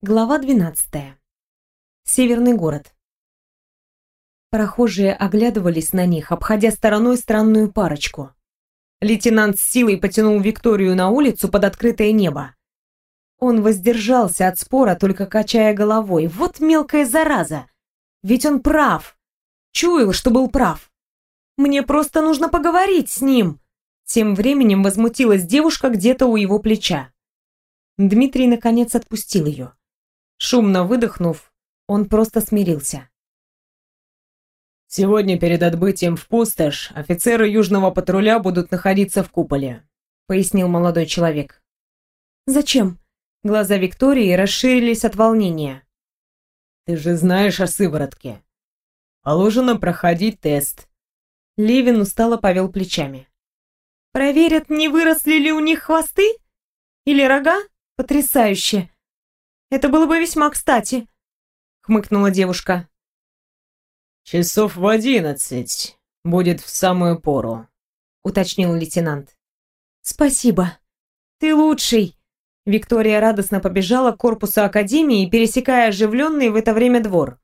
Глава 12. Северный город. Прохожие оглядывались на них, обходя стороной странную парочку. Лейтенант с силой потянул Викторию на улицу под открытое небо. Он воздержался от спора, только качая головой. Вот мелкая зараза! Ведь он прав! Чуял, что был прав! Мне просто нужно поговорить с ним! Тем временем возмутилась девушка где-то у его плеча. Дмитрий наконец отпустил ее. Шумно выдохнув, он просто смирился. «Сегодня перед отбытием в пустошь офицеры южного патруля будут находиться в куполе», — пояснил молодой человек. «Зачем?» Глаза Виктории расширились от волнения. «Ты же знаешь о сыворотке. Положено проходить тест». Левин устало повел плечами. «Проверят, не выросли ли у них хвосты? Или рога? Потрясающе! Это было бы весьма кстати», — хмыкнула девушка. «Часов в 11 будет в самую пору», — уточнил лейтенант. «Спасибо. Ты лучший!» Виктория радостно побежала к корпусу академии, пересекая оживленный в это время двор.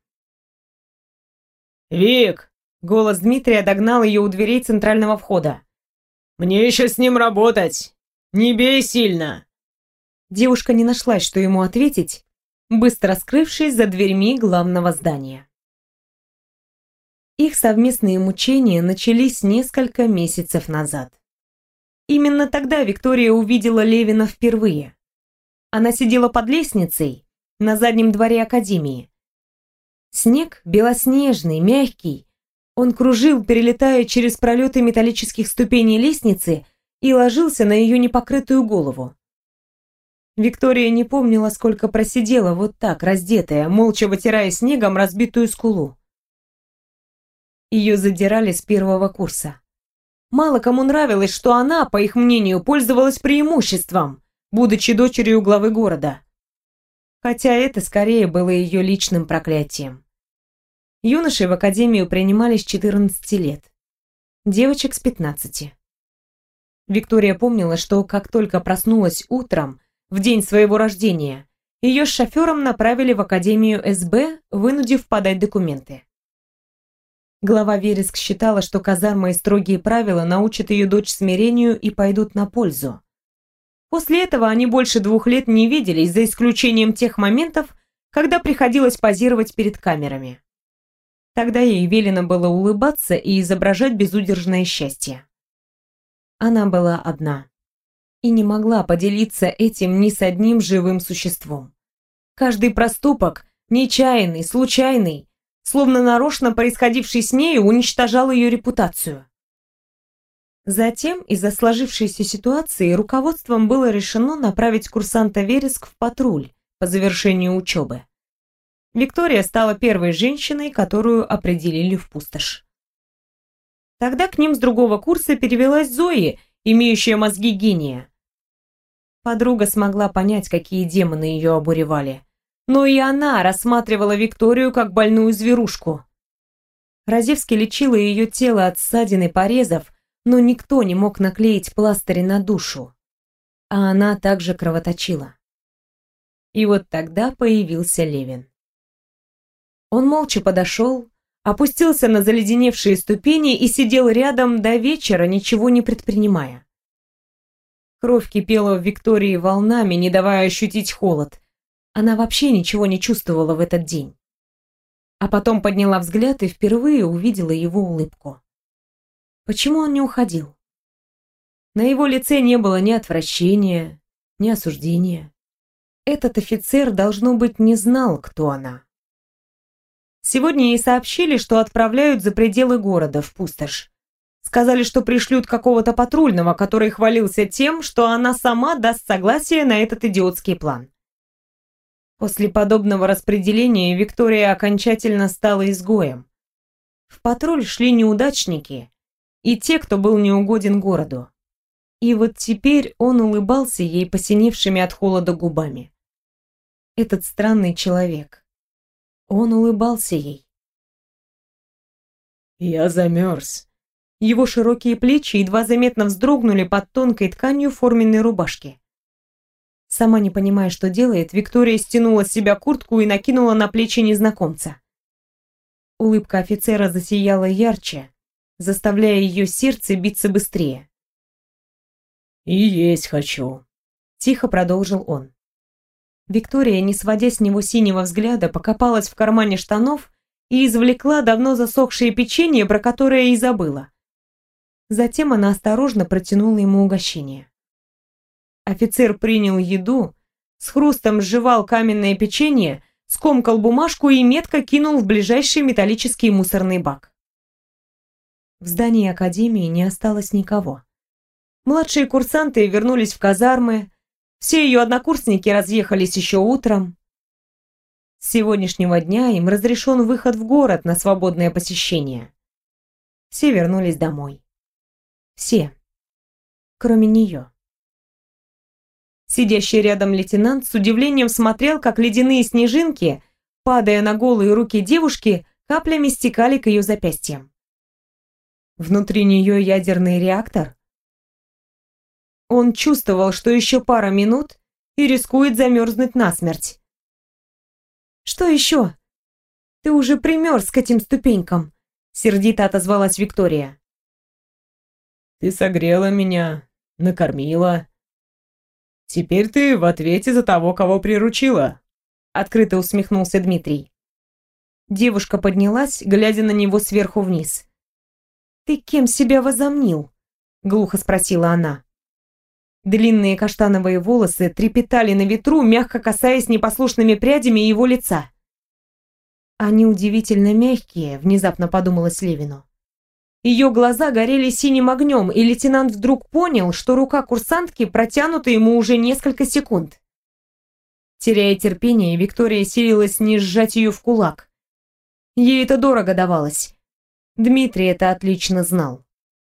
«Вик!» — голос Дмитрия догнал ее у дверей центрального входа. «Мне еще с ним работать! Не бей сильно!» Девушка не нашлась, что ему ответить, быстро скрывшись за дверьми главного здания. Их совместные мучения начались несколько месяцев назад. Именно тогда Виктория увидела Левина впервые. Она сидела под лестницей на заднем дворе академии. Снег белоснежный, мягкий. Он кружил, перелетая через пролеты металлических ступеней лестницы, и ложился на ее непокрытую голову. Виктория не помнила, сколько просидела вот так, раздетая, молча вытирая снегом разбитую скулу. Ее задирали с первого курса. Мало кому нравилось, что она, по их мнению, пользовалась преимуществом, будучи дочерью главы города. Хотя это скорее было ее личным проклятием. Юноши в академию принимали с 14 лет, девочек с 15. Виктория помнила, что как только проснулась утром, в день своего рождения, ее с шофером направили в Академию СБ, вынудив подать документы. Глава Вереск считала, что казарма и строгие правила научат ее дочь смирению и пойдут на пользу. После этого они больше 2 лет не виделись, за исключением тех моментов, когда приходилось позировать перед камерами. Тогда ей велено было улыбаться и изображать безудержное счастье. Она была одна и не могла поделиться этим ни с одним живым существом. Каждый проступок, нечаянный, случайный, словно нарочно происходивший с нею, уничтожал ее репутацию. Затем, из-за сложившейся ситуации, руководством было решено направить курсанта Вереск в патруль по завершению учебы. Виктория стала первой женщиной, которую определили в пустошь. Тогда к ним с другого курса перевелась Зои, имеющая мозги гения. Подруга смогла понять, какие демоны ее обуревали. Но и она рассматривала Викторию как больную зверушку. Разевский лечила ее тело от ссадин и порезов, но никто не мог наклеить пластыри на душу. А она также кровоточила. И вот тогда появился Левин. Он молча подошел, опустился на заледеневшие ступени и сидел рядом до вечера, ничего не предпринимая. Кровь кипела в Виктории волнами, не давая ощутить холод. Она вообще ничего не чувствовала в этот день. А потом подняла взгляд и впервые увидела его улыбку. Почему он не уходил? На его лице не было ни отвращения, ни осуждения. Этот офицер, должно быть, не знал, кто она. Сегодня ей сообщили, что отправляют за пределы города, в пустошь. Сказали, что пришлют какого-то патрульного, который хвалился тем, что она сама даст согласие на этот идиотский план. После подобного распределения Виктория окончательно стала изгоем. В патруль шли неудачники и те, кто был неугоден городу. И вот теперь он улыбался ей посиневшими от холода губами. Этот странный человек. Он улыбался ей. «Я замерз». Его широкие плечи едва заметно вздрогнули под тонкой тканью форменной рубашки. Сама не понимая, что делает, Виктория стянула с себя куртку и накинула на плечи незнакомца. Улыбка офицера засияла ярче, заставляя ее сердце биться быстрее. «И есть хочу», — тихо продолжил он. Виктория, не сводя с него синего взгляда, покопалась в кармане штанов и извлекла давно засохшее печенье, про которое и забыла. Затем она осторожно протянула ему угощение. Офицер принял еду, с хрустом сживал каменное печенье, скомкал бумажку и метко кинул в ближайший металлический мусорный бак. В здании академии не осталось никого. Младшие курсанты вернулись в казармы, все ее однокурсники разъехались еще утром. С сегодняшнего дня им разрешен выход в город на свободное посещение. Все вернулись домой. Все, кроме нее. Сидящий рядом лейтенант с удивлением смотрел, как ледяные снежинки, падая на голые руки девушки, каплями стекали к ее запястьям. Внутри нее ядерный реактор. Он чувствовал, что еще пара минут и рискует замерзнуть насмерть. «Что еще? Ты уже примерз к этим ступенькам», — сердито отозвалась Виктория. «Ты согрела меня, накормила. Теперь ты в ответе за того, кого приручила», — открыто усмехнулся Дмитрий. Девушка поднялась, глядя на него сверху вниз. «Ты кем себя возомнил?» — глухо спросила она. Длинные каштановые волосы трепетали на ветру, мягко касаясь непослушными прядями его лица. «Они удивительно мягкие», — внезапно подумалось Левину. Ее глаза горели синим огнем, и лейтенант вдруг понял, что рука курсантки протянута ему уже несколько секунд. Теряя терпение, Виктория силилась не сжать ее в кулак. Ей это дорого давалось. Дмитрий это отлично знал.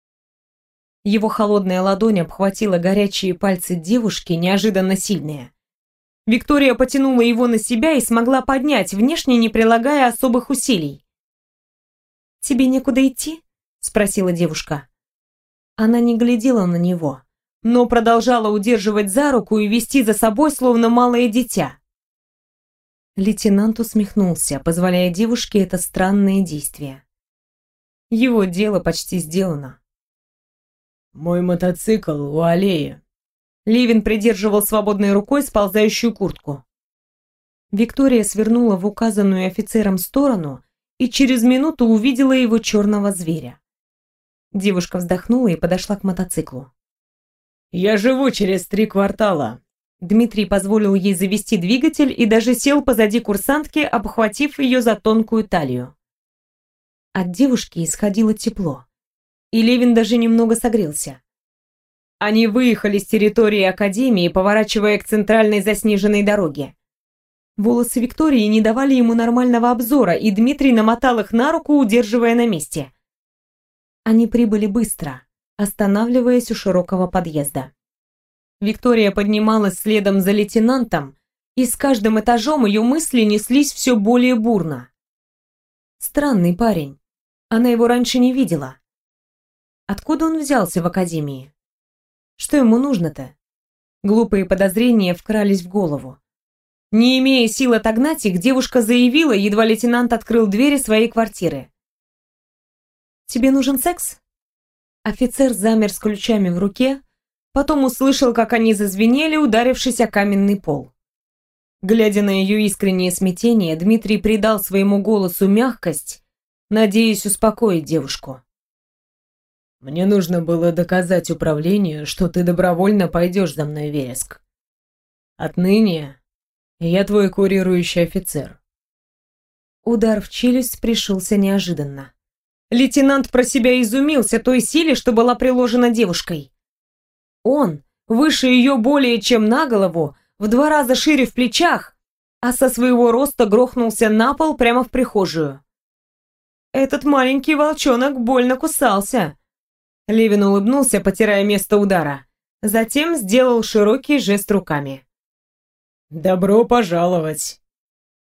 Его холодная ладонь обхватила горячие пальцы девушки, неожиданно сильные. Виктория потянула его на себя и смогла поднять, внешне не прилагая особых усилий. «Тебе некуда идти?» — спросила девушка. Она не глядела на него, но продолжала удерживать за руку и вести за собой, словно малое дитя. Лейтенант усмехнулся, позволяя девушке это странное действие. Его дело почти сделано. «Мой мотоцикл у аллеи». Левин придерживал свободной рукой сползающую куртку. Виктория свернула в указанную офицером сторону и через минуту увидела его черного зверя. Девушка вздохнула и подошла к мотоциклу. «Я живу через 3 квартала». Дмитрий позволил ей завести двигатель и даже сел позади курсантки, обхватив ее за тонкую талию. От девушки исходило тепло, и Левин даже немного согрелся. Они выехали с территории академии, поворачивая к центральной заснеженной дороге. Волосы Виктории не давали ему нормального обзора, и Дмитрий намотал их на руку, удерживая на месте. Они прибыли быстро, останавливаясь у широкого подъезда. Виктория поднималась следом за лейтенантом, и с каждым этажом ее мысли неслись все более бурно. Странный парень. Она его раньше не видела. Откуда он взялся в академии? Что ему нужно-то? Глупые подозрения вкрались в голову. Не имея сил отогнать их, девушка заявила, едва лейтенант открыл двери своей квартиры. «Тебе нужен секс?» Офицер замер с ключами в руке, потом услышал, как они зазвенели, ударившись о каменный пол. Глядя на ее искреннее смятение, Дмитрий придал своему голосу мягкость, надеясь успокоить девушку. «Мне нужно было доказать управлению, что ты добровольно пойдешь за мной, Вереск. Отныне я твой курирующий офицер». Удар в челюсть пришелся неожиданно. Лейтенант про себя изумился той силе, что была приложена девушкой. Он, выше ее более чем на голову, в 2 раза шире в плечах, а со своего роста грохнулся на пол прямо в прихожую. Этот маленький волчонок больно кусался. Левин улыбнулся, потирая место удара. Затем сделал широкий жест руками. «Добро пожаловать!»